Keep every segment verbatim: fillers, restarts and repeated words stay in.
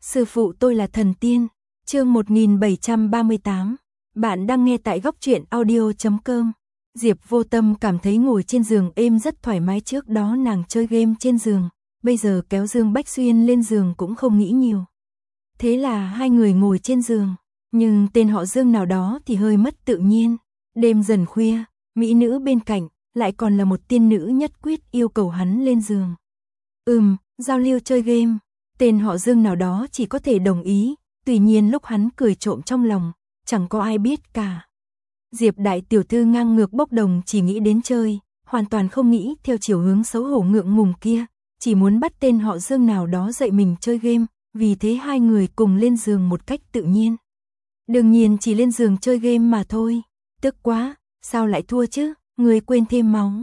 Sư phụ tôi là thần tiên. Chương một nghìn bảy trăm ba mươi tám. Bạn đang nghe tại góc truyện audio chấm com. Diệp Vô Tâm cảm thấy ngồi trên giường êm rất thoải mái, trước đó nàng chơi game trên giường, bây giờ kéo Dương Bách Xuyên lên giường cũng không nghĩ nhiều. Thế là hai người ngồi trên giường, nhưng tên họ Dương nào đó thì hơi mất tự nhiên. Đêm dần khuya, mỹ nữ bên cạnh lại còn là một tiên nữ nhất quyết yêu cầu hắn lên giường. Ừm, giao lưu chơi game. Tên họ Dương nào đó chỉ có thể đồng ý, tuy nhiên lúc hắn cười trộm trong lòng, chẳng có ai biết cả. Diệp đại tiểu thư ngang ngược bốc đồng chỉ nghĩ đến chơi, hoàn toàn không nghĩ theo chiều hướng xấu hổ ngượng ngùng kia, chỉ muốn bắt tên họ Dương nào đó dạy mình chơi game, vì thế hai người cùng lên giường một cách tự nhiên. Đương nhiên chỉ lên giường chơi game mà thôi. Tức quá, sao lại thua chứ, người quên thêm máu.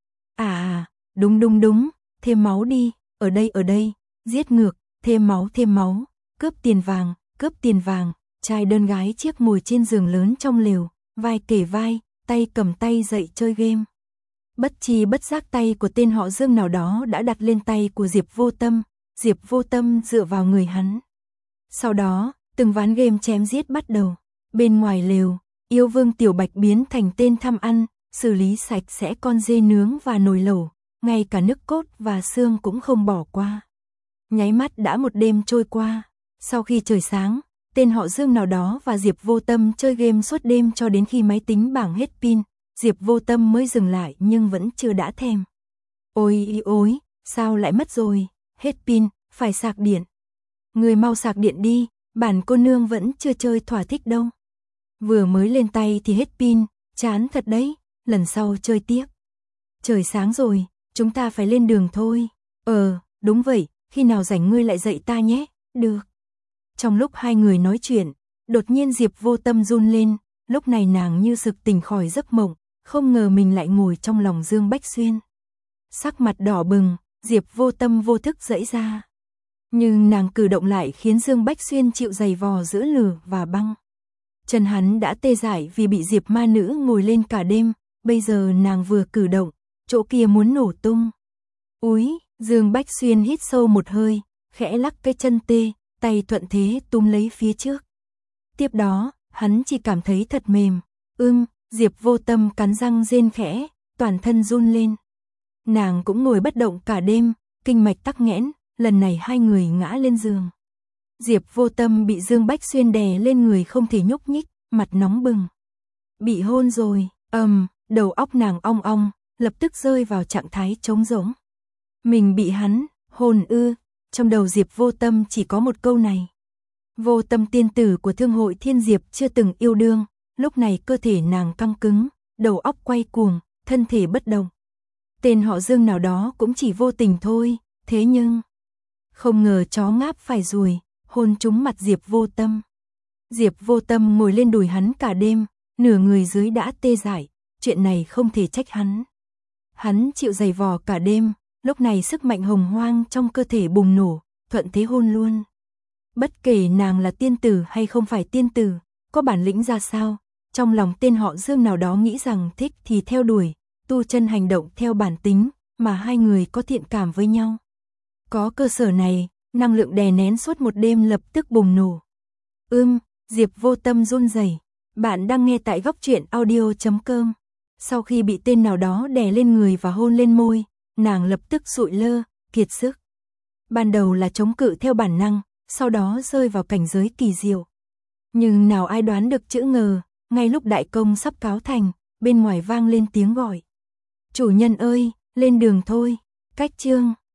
À, đúng đúng đúng, thêm máu đi, ở đây ở đây, giết ngược, thêm máu thêm máu, cướp tiền vàng, cướp tiền vàng, trai đơn gái chiếc ngồi trên giường lớn trong lều, vai kể vai, tay cầm tay dậy chơi game. Bất chi bất giác tay của tên họ Dương nào đó đã đặt lên tay của Diệp Vô Tâm, Diệp Vô Tâm dựa vào người hắn. Sau đó, từng ván game chém giết bắt đầu. Bên ngoài lều, yêu vương Tiểu Bạch biến thành tên tham ăn, xử lý sạch sẽ con dê nướng và nồi lẩu, ngay cả nước cốt và xương cũng không bỏ qua. Nháy mắt đã một đêm trôi qua. Sau khi trời sáng, tên họ Dương nào đó và Diệp Vô Tâm chơi game suốt đêm cho đến khi máy tính bảng hết pin, Diệp Vô Tâm mới dừng lại nhưng vẫn chưa đã thèm. Ôi ôi, sao lại mất rồi, hết pin, phải sạc điện. Người mau sạc điện đi, bản cô nương vẫn chưa chơi thỏa thích đâu. Vừa mới lên tay thì hết pin, chán thật đấy, lần sau chơi tiếp. Trời sáng rồi, chúng ta phải lên đường thôi. Ờ, đúng vậy, khi nào rảnh ngươi lại dạy ta nhé, được. Trong lúc hai người nói chuyện, đột nhiên Diệp Vô Tâm run lên, lúc này nàng như sực tỉnh khỏi giấc mộng, không ngờ mình lại ngồi trong lòng Dương Bách Xuyên. Sắc mặt đỏ bừng, Diệp Vô Tâm vô thức giãy ra. Nhưng nàng cử động lại khiến Dương Bách Xuyên chịu giày vò giữa lửa và băng. Chân hắn đã tê dại vì bị Diệp ma nữ ngồi lên cả đêm, bây giờ nàng vừa cử động, chỗ kia muốn nổ tung. Úi, Dương Bách Xuyên hít sâu một hơi, khẽ lắc cái chân tê, tay thuận thế túm lấy phía trước. Tiếp đó, hắn chỉ cảm thấy thật mềm. Ưm, Diệp Vô Tâm cắn răng rên khẽ, toàn thân run lên. Nàng cũng ngồi bất động cả đêm, kinh mạch tắc nghẽn, lần này hai người ngã lên giường. Diệp Vô Tâm bị Dương Bách Xuyên đè lên người không thể nhúc nhích, mặt nóng bừng. Bị hôn rồi, ầm, um, đầu óc nàng ong ong, lập tức rơi vào trạng thái trống rỗng. Mình bị hắn hôn ư? Trong đầu Diệp Vô Tâm chỉ có một câu này. Vô Tâm tiên tử của Thương hội Thiên Diệp chưa từng yêu đương, lúc này cơ thể nàng căng cứng, đầu óc quay cuồng, thân thể bất động. Tên họ Dương nào đó cũng chỉ vô tình thôi, thế nhưng không ngờ chó ngáp phải ruồi, hôn trúng mặt Diệp Vô Tâm. Diệp Vô Tâm ngồi lên đùi hắn cả đêm, nửa người dưới đã tê dại, chuyện này không thể trách hắn. Hắn chịu giày vò cả đêm, lúc này sức mạnh hồng hoang trong cơ thể bùng nổ, thuận thế hôn luôn. Bất kể nàng là tiên tử hay không phải tiên tử, có bản lĩnh ra sao, trong lòng tên họ Dương nào đó nghĩ rằng thích thì theo đuổi, tu chân hành động theo bản tính, mà hai người có thiện cảm với nhau. Có cơ sở này, năng lượng đè nén suốt một đêm lập tức bùng nổ. Ưm, Diệp Vô Tâm run rẩy. Bạn đang nghe tại góc truyện audio chấm com. Sau khi bị tên nào đó đè lên người và hôn lên môi, nàng lập tức sụi lơ, kiệt sức. Ban đầu là chống cự theo bản năng, sau đó rơi vào cảnh giới kỳ diệu. Nhưng nào ai đoán được chữ ngờ, ngay lúc đại công sắp cáo thành, bên ngoài vang lên tiếng gọi. Chủ nhân ơi, lên đường thôi. Cách chương